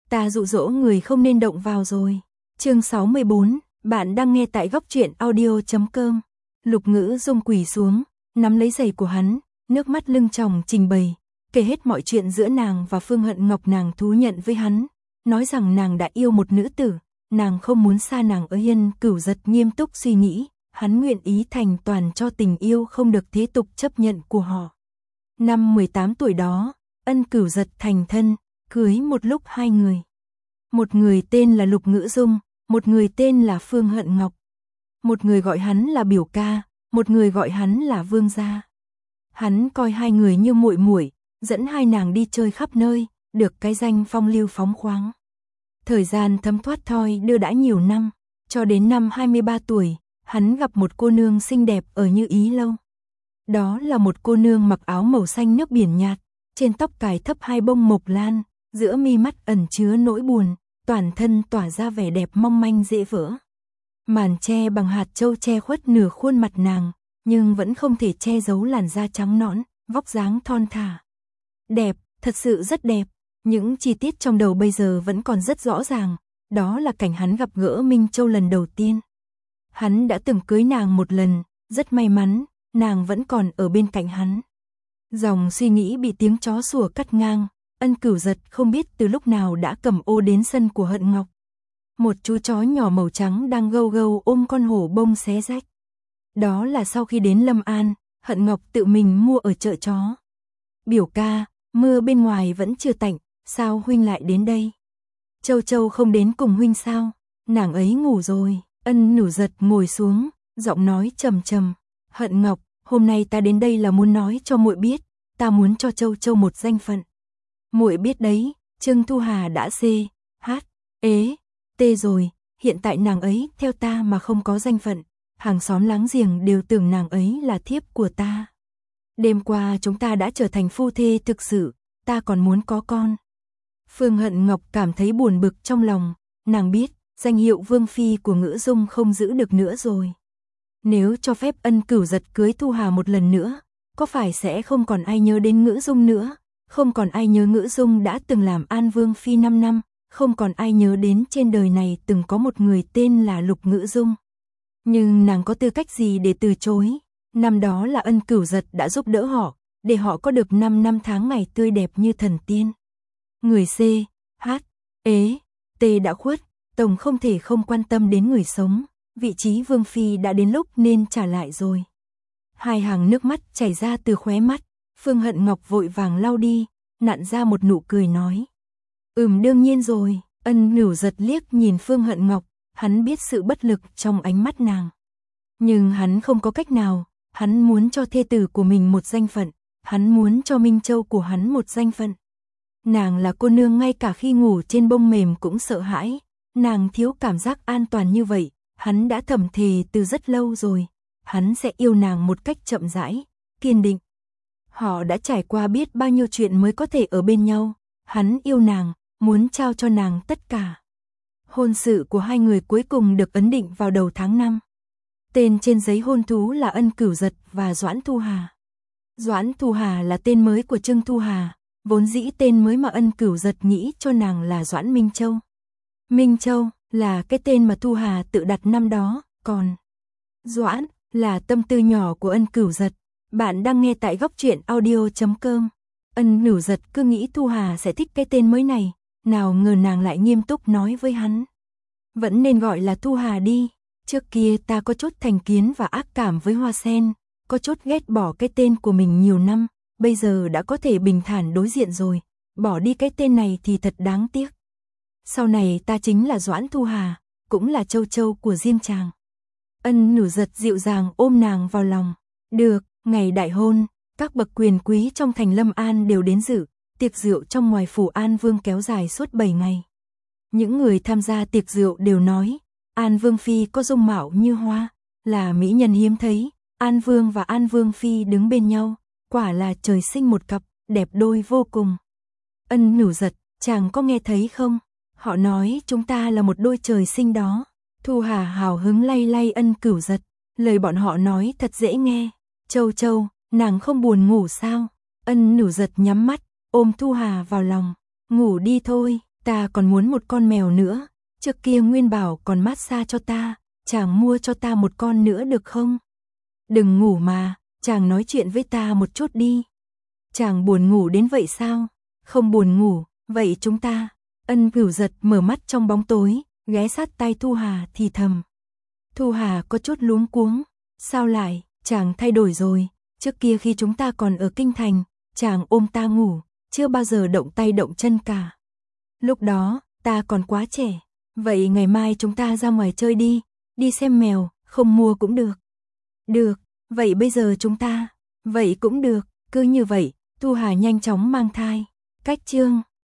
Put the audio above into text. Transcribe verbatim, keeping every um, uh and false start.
Ta dụ dỗ người không nên động vào rồi. Chương sáu mươi bốn, bạn đang nghe tại góc truyện audio chấm com. Lục Ngữ Dung quỳ xuống, nắm lấy giày của hắn, nước mắt lưng tròng trình bày, kể hết mọi chuyện giữa nàng và Phương Hận Ngọc. Nàng thú nhận với hắn, nói rằng nàng đã yêu một nữ tử, nàng không muốn xa nàng ở. Hiên Cửu Giật nghiêm túc suy nghĩ, hắn nguyện ý thành toàn cho tình yêu không được thế tục chấp nhận của họ. Năm mười tám tuổi đó, Ân Cửu Giật thành thân, cưới một lúc hai người. Một người tên là Lục Ngữ Dung, một người tên là Phương Hận Ngọc. Một người gọi hắn là biểu ca, một người gọi hắn là vương gia. Hắn coi hai người như muội muội, dẫn hai nàng đi chơi khắp nơi, được cái danh phong lưu phóng khoáng. Thời gian thấm thoát thoi đưa đã nhiều năm, cho đến năm hai mươi ba tuổi, hắn gặp một cô nương xinh đẹp ở Như Ý Lâu. Đó là một cô nương mặc áo màu xanh nước biển nhạt, trên tóc cài thấp hai bông mộc lan, giữa mi mắt ẩn chứa nỗi buồn, toàn thân tỏa ra vẻ đẹp mong manh dễ vỡ. Màn che bằng hạt châu che khuất nửa khuôn mặt nàng, nhưng vẫn không thể che giấu làn da trắng nõn, vóc dáng thon thả. Đẹp, thật sự rất đẹp. Những chi tiết trong đầu bây giờ vẫn còn rất rõ ràng, đó là cảnh hắn gặp gỡ Minh Châu lần đầu tiên. Hắn đã từng cưới nàng một lần, rất may mắn, nàng vẫn còn ở bên cạnh hắn. Dòng suy nghĩ bị tiếng chó sủa cắt ngang, Ân Cửu Giật không biết từ lúc nào đã cầm ô đến sân của Hận Ngọc. Một chú chó nhỏ màu trắng đang gâu gâu ôm con hổ bông xé rách. Đó là sau khi đến Lâm An, Hận Ngọc tự mình mua ở chợ chó. Biểu ca, mưa bên ngoài vẫn chưa tạnh, sao huynh lại đến đây? Châu Châu không đến cùng huynh sao? Nàng ấy ngủ rồi. Ân Cửu Giật ngồi xuống, giọng nói trầm trầm. Hận Ngọc, hôm nay ta đến đây là muốn nói cho muội biết, ta muốn cho Châu Châu một danh phận. Muội biết đấy, Trương Thu Hà đã xê, hát, ế, tê rồi, hiện tại nàng ấy theo ta mà không có danh phận, hàng xóm láng giềng đều tưởng nàng ấy là thiếp của ta. Đêm qua chúng ta đã trở thành phu thê thực sự, ta còn muốn có con. Phương Hận Ngọc cảm thấy buồn bực trong lòng, nàng biết, danh hiệu vương phi của Ngữ Dung không giữ được nữa rồi. Nếu cho phép Ân Cửu Giật cưới Thu Hà một lần nữa, có phải sẽ không còn ai nhớ đến Ngữ Dung nữa, không còn ai nhớ Ngữ Dung đã từng làm An Vương phi năm năm, không còn ai nhớ đến trên đời này từng có một người tên là Lục Ngữ Dung. Nhưng nàng có tư cách gì để từ chối? Năm đó là Ân Cửu Giật đã giúp đỡ họ, để họ có được năm năm tháng ngày tươi đẹp như thần tiên. Người C, H, ế, T đã khuất, tổng không thể không quan tâm đến người sống, vị trí vương phi đã đến lúc nên trả lại rồi. Hai hàng nước mắt chảy ra từ khóe mắt, Phương Hận Ngọc vội vàng lau đi, nặn ra một nụ cười nói. Ừm đương nhiên rồi. Ân Cửu Giật liếc nhìn Phương Hận Ngọc, hắn biết sự bất lực trong ánh mắt nàng. Nhưng hắn không có cách nào, hắn muốn cho thê tử của mình một danh phận, hắn muốn cho Minh Châu của hắn một danh phận. Nàng là cô nương ngay cả khi ngủ trên bông mềm cũng sợ hãi, nàng thiếu cảm giác an toàn như vậy, hắn đã thầm thề từ rất lâu rồi, hắn sẽ yêu nàng một cách chậm rãi, kiên định. Họ đã trải qua biết bao nhiêu chuyện mới có thể ở bên nhau, hắn yêu nàng, muốn trao cho nàng tất cả. Hôn sự của hai người cuối cùng được ấn định vào đầu tháng năm. Tên trên giấy hôn thú là Ân Cửu Giật và Doãn Thu Hà. Doãn Thu Hà là tên mới của Trương Thu Hà, vốn dĩ tên mới mà Ân Cửu Giật nghĩ cho nàng là Doãn Minh Châu. Minh Châu là cái tên mà Thu Hà tự đặt năm đó, còn Doãn là tâm tư nhỏ của Ân Cửu Giật. Bạn đang nghe tại góc truyện audio chấm com. Ân Cửu Giật cứ nghĩ Thu Hà sẽ thích cái tên mới này, nào ngờ nàng lại nghiêm túc nói với hắn. Vẫn nên gọi là Thu Hà đi, trước kia ta có chút thành kiến và ác cảm với Hoa Sen, có chút ghét bỏ cái tên của mình nhiều năm, bây giờ đã có thể bình thản đối diện rồi, bỏ đi cái tên này thì thật đáng tiếc. Sau này ta chính là Doãn Thu Hà, cũng là Châu Châu của riêng chàng. Ân Cửu Giật dịu dàng ôm nàng vào lòng. Được, ngày đại hôn, các bậc quyền quý trong thành Lâm An đều đến dự, tiệc rượu trong ngoài phủ An Vương kéo dài suốt bảy ngày. Những người tham gia tiệc rượu đều nói, An Vương phi có dung mạo như hoa, là mỹ nhân hiếm thấy, An Vương và An Vương phi đứng bên nhau, quả là trời sinh một cặp, đẹp đôi vô cùng. Ân Cửu Giật, chàng có nghe thấy không? Họ nói chúng ta là một đôi trời sinh đó. Thu Hà hào hứng lay lay Ân Cửu Giật, lời bọn họ nói thật dễ nghe. Châu Châu, nàng không buồn ngủ sao? Ân Cửu Giật nhắm mắt, ôm Thu Hà vào lòng. Ngủ đi thôi, Ta còn muốn một con mèo nữa, trước kia Nguyên bảo còn massage cho ta, chàng mua cho ta một con nữa được không? Đừng ngủ mà, chàng nói chuyện với ta một chút đi. Chàng buồn ngủ đến vậy sao? Không buồn ngủ, vậy chúng ta. Ân Cửu giật mở mắt trong bóng tối, ghé sát tai Thu Hà thì thầm. Thu Hà có chút luống cuống, sao lại, chàng thay đổi rồi, trước kia khi chúng ta còn ở kinh thành, chàng ôm ta ngủ, chưa bao giờ động tay động chân cả. Lúc đó, ta còn quá trẻ, vậy ngày mai chúng ta ra ngoài chơi đi, đi xem mèo, không mua cũng được. Được, vậy bây giờ chúng ta, vậy cũng được, cứ như vậy, Thu Hà nhanh chóng mang thai. Cách chương